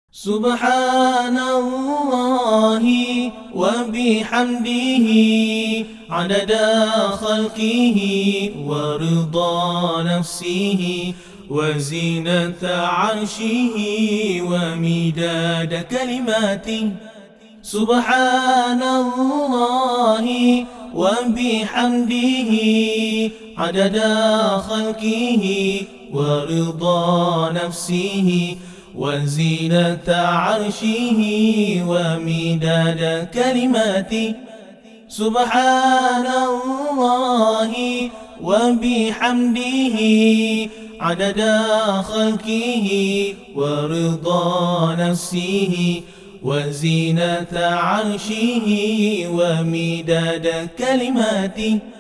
سبحان الله وبحمده عدد خلقه ورضا نفسه وزينة عرشه ومداد كلماته. سبحان الله وبحمده عدد خلقه ورضا نفسه وزينة عرشه ومداد كلماته. سبحان الله وبحمده عدد خلقه ورضا نفسه وزينة عرشه ومداد كلماته.